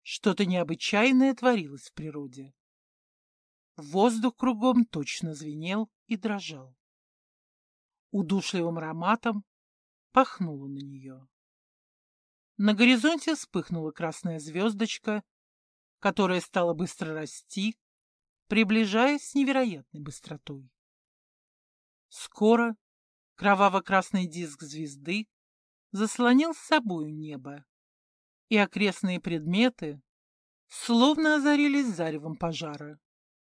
Что-то необычайное творилось в природе. Воздух кругом точно звенел и дрожал. Удушливым ароматом пахнуло на нее. На горизонте вспыхнула красная звездочка, которая стала быстро расти, приближаясь с невероятной быстротой. Скоро кроваво-красный диск звезды заслонил с собою небо, и окрестные предметы словно озарились заревом пожара.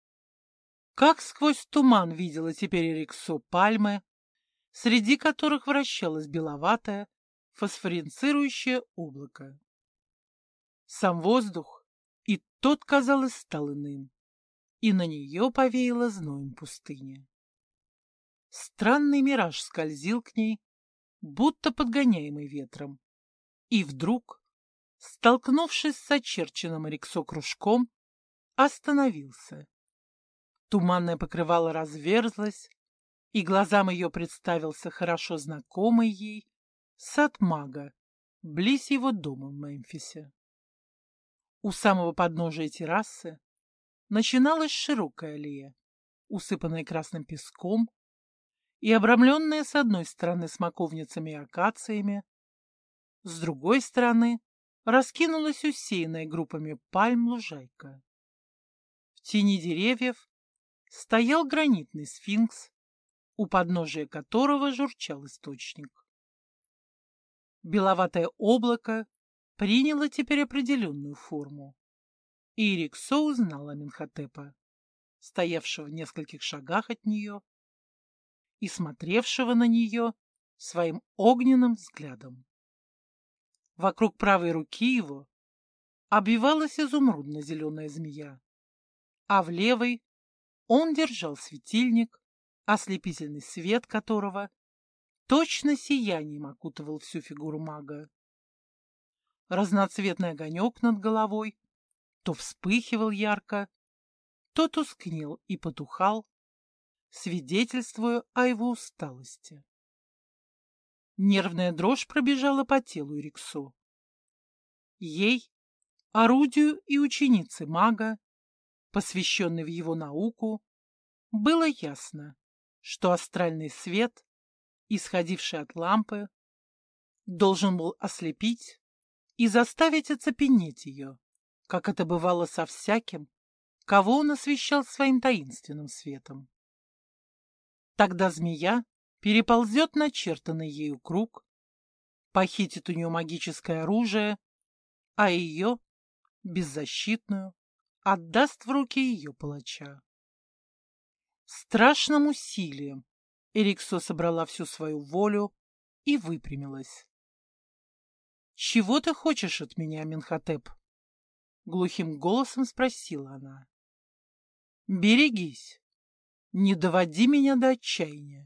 Как сквозь туман видела теперь Эриксо пальмы, среди которых вращалось беловатое фосфоринцирующее облако. Сам воздух и тот, казалось, стал иным, и на нее повеяло зноем пустыни. Странный мираж скользил к ней, будто подгоняемый ветром, и вдруг, столкнувшись с очерченным Эриксо кружком, остановился. Туманное покрывало разверзлось, и глазам ее представился хорошо знакомый ей сад мага, близ его дома в Мемфисе. У самого подножия террасы начиналась широкая аллея, усыпанная красным песком и обрамленная с одной стороны смоковницами и акациями, с другой стороны раскинулась усеянная группами пальм лужайка. В тени деревьев стоял гранитный сфинкс, у подножия которого журчал источник. Беловатое облако приняло теперь определенную форму, и Эриксо узнал Аменхотепа, стоявшего в нескольких шагах от нее и смотревшего на нее своим огненным взглядом. Вокруг правой руки его обвивалась изумрудно-зеленая змея, а в левой он держал светильник, ослепительный свет которого точно сиянием окутывал всю фигуру мага. Разноцветный огонек над головой то вспыхивал ярко, то тускнел и потухал, свидетельствуя о его усталости. Нервная дрожь пробежала по телу Эриксо. Ей, орудию и ученице мага, посвященной в его науку, было ясно, что астральный свет, исходивший от лампы, должен был ослепить и заставить оцепенеть ее, как это бывало со всяким, кого он освещал своим таинственным светом. Тогда змея переползет начертанный ею круг, похитит у нее магическое оружие, а ее, беззащитную, отдаст в руки ее палача. Страшным усилием Эриксо собрала всю свою волю и выпрямилась. «Чего ты хочешь от меня, Аменхотеп?» — глухим голосом спросила она. «Берегись, не доводи меня до отчаяния.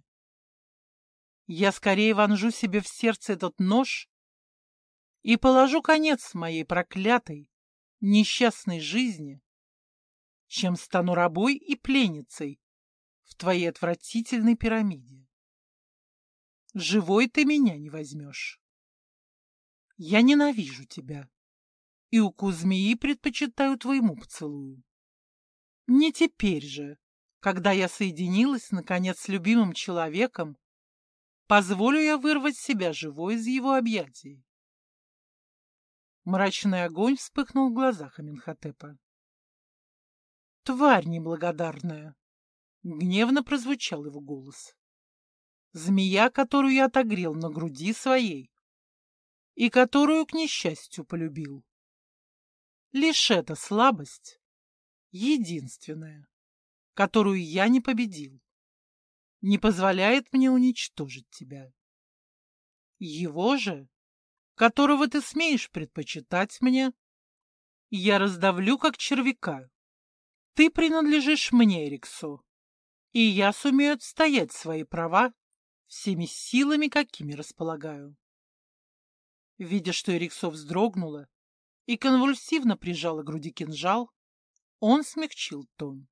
Я скорее вонжу себе в сердце этот нож и положу конец моей проклятой, несчастной жизни, чем стану рабой и пленницей в твоей отвратительной пирамиде. Живой ты меня не возьмешь. Я ненавижу тебя, и укус змеи предпочитаю твоему поцелую. Не теперь же, когда я соединилась, наконец, с любимым человеком, позволю я вырвать себя живой из его объятий». Мрачный огонь вспыхнул в глазах Аменхотепа. «Тварь неблагодарная!» — гневно прозвучал его голос. «Змея, которую я отогрел на груди своей и которую, к несчастью, полюбил. Лишь эта слабость, единственная, которую я не победил, не позволяет мне уничтожить тебя. Его же, которого ты смеешь предпочитать мне, я раздавлю, как червяка. Ты принадлежишь мне, Эриксо, и я сумею отстоять свои права всеми силами, какими располагаю». Видя, что Эриксо вздрогнула и конвульсивно прижала к груди кинжал, он смягчил тон.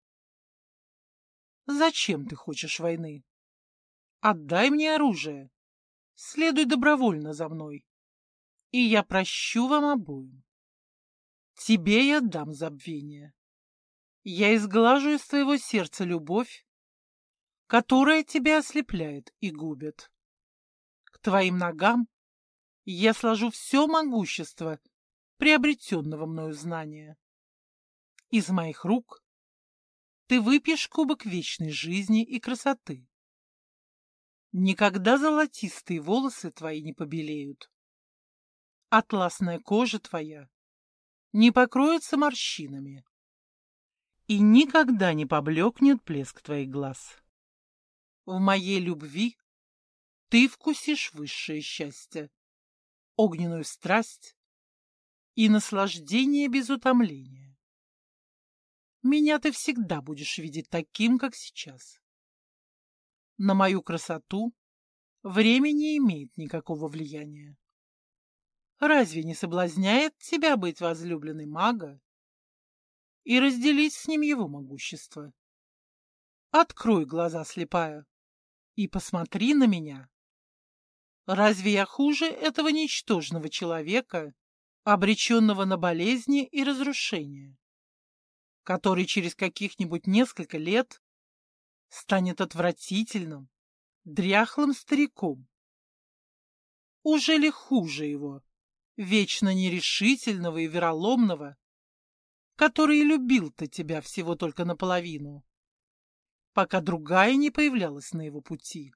«Зачем ты хочешь войны? Отдай мне оружие, следуй добровольно за мной, и я прощу вам обоим. тебе я дам забвение. Я изглажу из твоего сердца любовь, которая тебя ослепляет и губит. К твоим ногам я сложу все могущество приобретенного мною знания. Из моих рук ты выпьешь кубок вечной жизни и красоты. Никогда золотистые волосы твои не побелеют. Атласная кожа твоя не покроется морщинами. И никогда не поблекнет блеск твоих глаз. В моей любви ты вкусишь высшее счастье, огненную страсть и наслаждение без утомления. Меня ты всегда будешь видеть таким, как сейчас. На мою красоту время не имеет никакого влияния. Разве не соблазняет тебя быть возлюбленной мага и разделить с ним его могущество? Открой глаза, слепая, и посмотри на меня. Разве я хуже этого ничтожного человека, обреченного на болезни и разрушения, который через каких-нибудь несколько лет станет отвратительным, дряхлым стариком? Уже ли хуже его, вечно нерешительного и вероломного, который любил-то тебя всего только наполовину, пока другая не появлялась на его пути?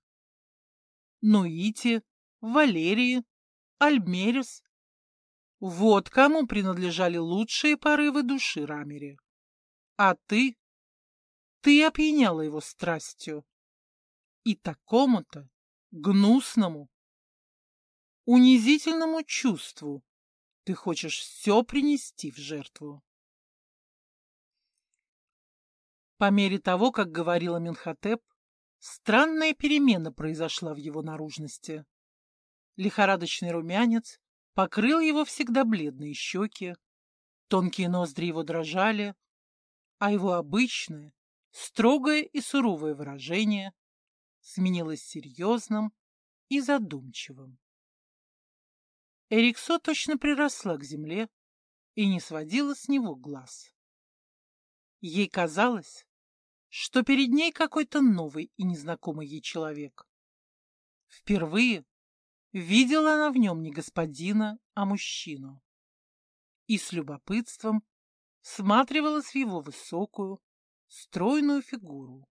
Нуити, Валерии, Альмерис — вот кому принадлежали лучшие порывы души Рамери. А ты опьяняла его страстью. И такому-то гнусному, унизительному чувству ты хочешь все принести в жертву. По мере того, как говорила Менхотеп, странная перемена произошла в его наружности. Лихорадочный румянец покрыл его всегда бледные щеки, тонкие ноздри его дрожали, а его обычное, строгое и суровое выражение сменилось серьезным и задумчивым. Эриксо точно приросла к земле и не сводила с него глаз. Ей казалось, что перед ней какой-то новый и незнакомый ей человек. Впервые видела она в нем не господина, а мужчину. И с любопытством всматривалась в его высокую, стройную фигуру.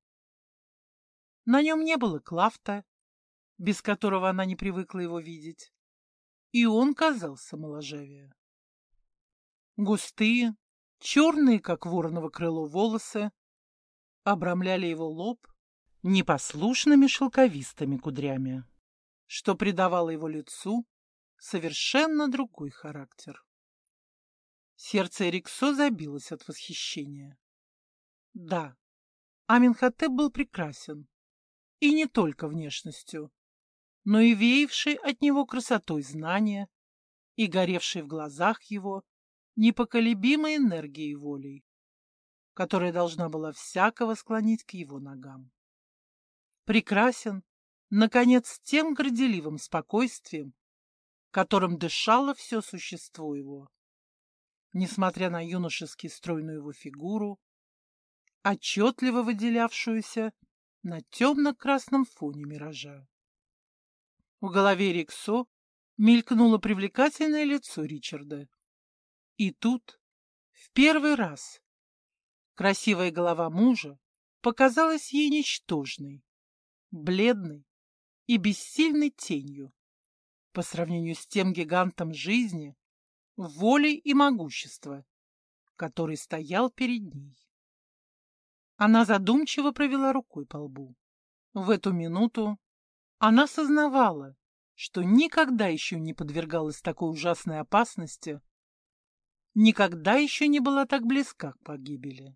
На нем не было клафта, без которого она не привыкла его видеть, и он казался моложавее. Густые, черные, как вороново крыло, волосы обрамляли его лоб непослушными шелковистыми кудрями, что придавало его лицу совершенно другой характер. Сердце Эриксо забилось от восхищения. Да, Аменхотеп был прекрасен, и не только внешностью, но и веявший от него красотой знания и горевший в глазах его непоколебимой энергией и волей, которая должна была всякого склонить к его ногам. Прекрасен, наконец, тем горделивым спокойствием, которым дышало все существо его, несмотря на юношески стройную его фигуру, отчетливо выделявшуюся на темно-красном фоне миража. В голове Риксо мелькнуло привлекательное лицо Ричарда. И тут, в первый раз, красивая голова мужа показалась ей ничтожной, бледной и бессильной тенью по сравнению с тем гигантом жизни, воли и могущества, который стоял перед ней. Она задумчиво провела рукой по лбу. В эту минуту она сознавала, что никогда еще не подвергалась такой ужасной опасности, никогда еще не была так близка к погибели.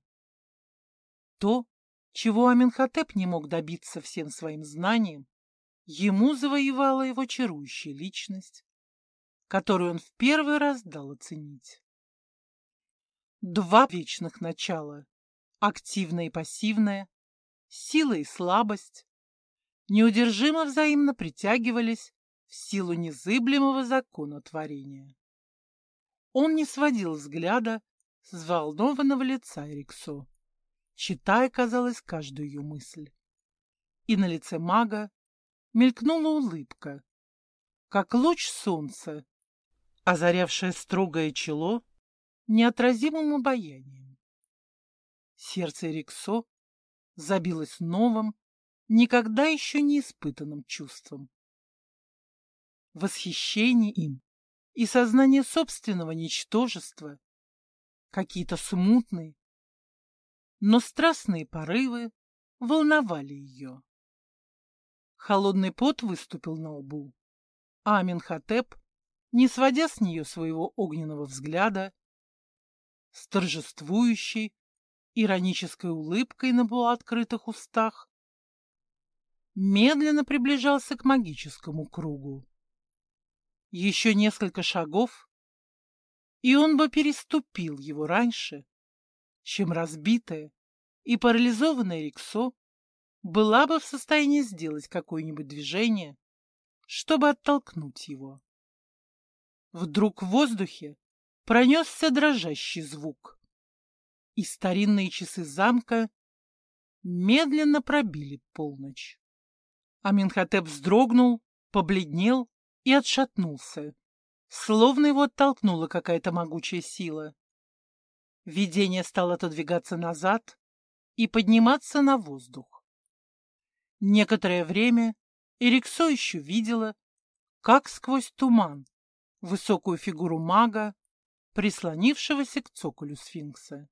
То, чего Аменхотеп не мог добиться всем своим знанием, ему завоевала его чарующая личность, которую он в первый раз дал оценить. Два вечных начала, активное и пассивное, сила и слабость, неудержимо взаимно притягивались в силу незыблемого закона творения. Он не сводил взгляда с взволнованного лица Эриксо, читая, казалось, каждую ее мысль. И на лице мага мелькнула улыбка, как луч солнца, озарявшее строгое чело неотразимым обаянием. Сердце Эриксо забилось новым, никогда еще не испытанным чувством. Восхищение им и сознание собственного ничтожества, какие-то смутные, но страстные порывы волновали ее. Холодный пот выступил на лбу, а Аменхотеп, не сводя с нее своего огненного взгляда, с торжествующей, иронической улыбкой на полуоткрытых устах, медленно приближался к магическому кругу. Еще несколько шагов, и он бы переступил его раньше, чем разбитая и парализованная Риксо была бы в состоянии сделать какое-нибудь движение, чтобы оттолкнуть его. Вдруг в воздухе пронесся дрожащий звук, и старинные часы замка медленно пробили полночь. Аменхотеп вздрогнул, побледнел и отшатнулся, словно его оттолкнула какая-то могучая сила. Видение стало отодвигаться назад и подниматься на воздух. Некоторое время Эриксо еще видела, как сквозь туман, высокую фигуру мага, прислонившегося к цоколю сфинкса.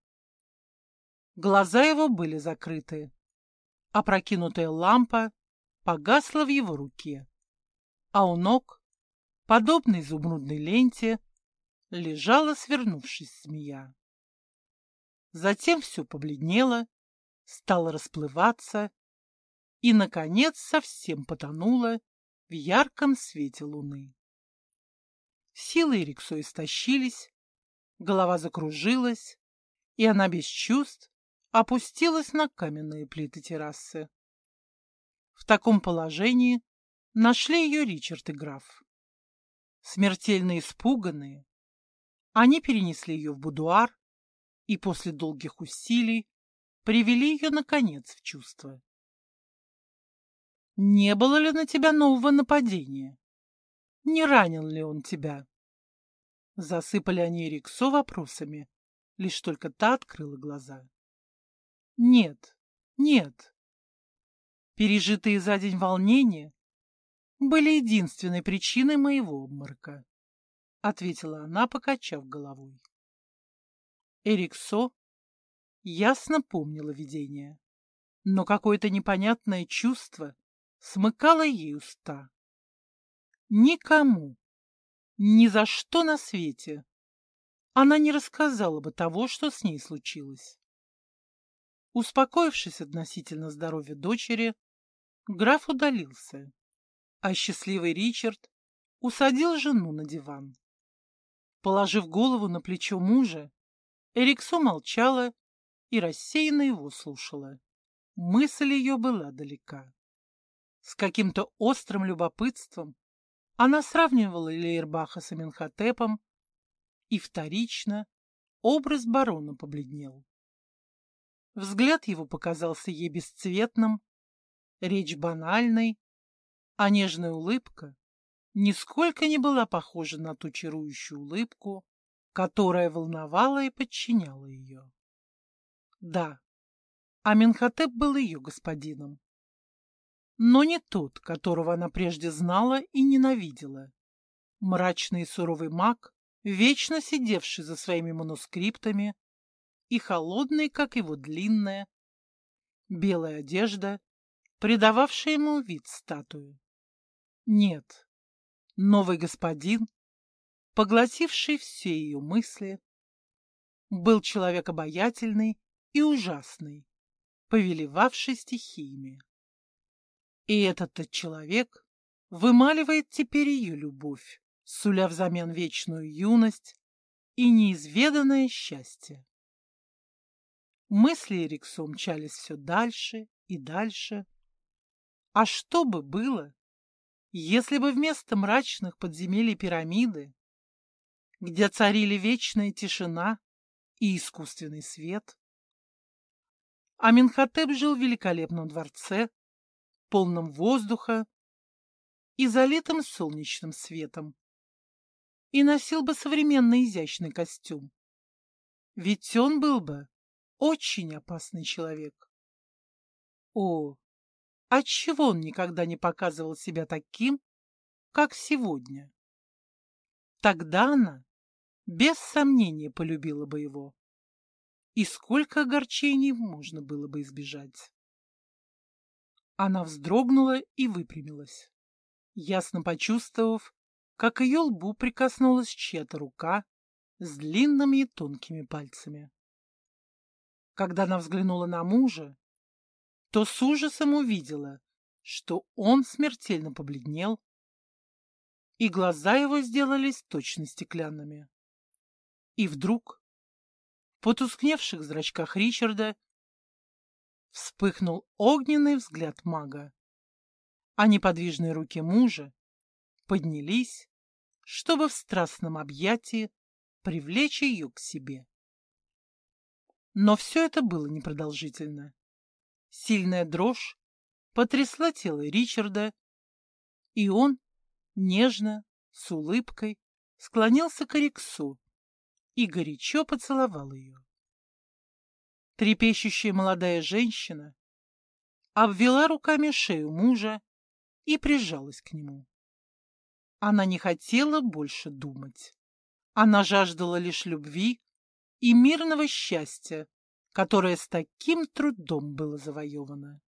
Глаза его были закрыты. Опрокинутая лампа погасла в его руке, а у ног, подобно изумрудной ленте, лежала, свернувшись, змея. Затем все побледнело, стало расплываться и, наконец, совсем потонуло в ярком свете луны. Силы Эриксо истощились, голова закружилась, и она без чувств опустилась на каменные плиты террасы. В таком положении нашли ее Ричард и граф. Смертельно испуганные, они перенесли ее в будуар и после долгих усилий привели ее, наконец, в чувство. «Не было ли на тебя нового нападения? Не ранил ли он тебя?» Засыпали они Риксо вопросами, лишь только та открыла глаза. «Нет, нет. Пережитые за день волнения были единственной причиной моего обморока», — ответила она, покачав головой. Эриксо ясно помнила видение, но какое-то непонятное чувство смыкало ей уста. Никому, ни за что на свете она не рассказала бы того, что с ней случилось. Успокоившись относительно здоровья дочери, граф удалился, а счастливый Ричард усадил жену на диван. Положив голову на плечо мужа, Эриксо молчала и рассеянно его слушала. Мысль ее была далека. С каким-то острым любопытством она сравнивала Лейербаха с Аменхотепом, и вторично образ барона побледнел. Взгляд его показался ей бесцветным, речь банальной, а нежная улыбка нисколько не была похожа на ту чарующую улыбку, которая волновала и подчиняла ее. Да, Аменхотеп был ее господином, но не тот, которого она прежде знала и ненавидела. Мрачный и суровый маг, вечно сидевший за своими манускриптами, и холодный, как его длинная, белая одежда, придававшая ему вид статуи. Нет, новый господин, поглотивший все ее мысли, был человек обаятельный и ужасный, повелевавший стихиями. И этот-то человек вымаливает теперь ее любовь, суля взамен вечную юность и неизведанное счастье. Мысли Эриксо мчались все дальше и дальше. А что бы было, если бы вместо мрачных подземелий пирамиды где царили вечная тишина и искусственный свет. Аменхотеп жил в великолепном дворце, полном воздуха и залитым солнечным светом, и носил бы современный изящный костюм. Ведь он был бы очень опасный человек. О, отчего он никогда не показывал себя таким, как сегодня? Тогда она, без сомнения, полюбила бы его. И сколько огорчений можно было бы избежать. Она вздрогнула и выпрямилась, ясно почувствовав, как ее лбу прикоснулась чья-то рука с длинными и тонкими пальцами. Когда она взглянула на мужа, то с ужасом увидела, что он смертельно побледнел, и глаза его сделались точно стеклянными. И вдруг в потускневших зрачках Ричарда вспыхнул огненный взгляд мага, а неподвижные руки мужа поднялись, чтобы в страстном объятии привлечь ее к себе. Но все это было непродолжительно. Сильная дрожь потрясла тело Ричарда, и он нежно, с улыбкой, склонился к Эриксу и горячо поцеловал ее. Трепещущая молодая женщина обвела руками шею мужа и прижалась к нему. Она не хотела больше думать. Она жаждала лишь любви и мирного счастья, которое с таким трудом было завоевано.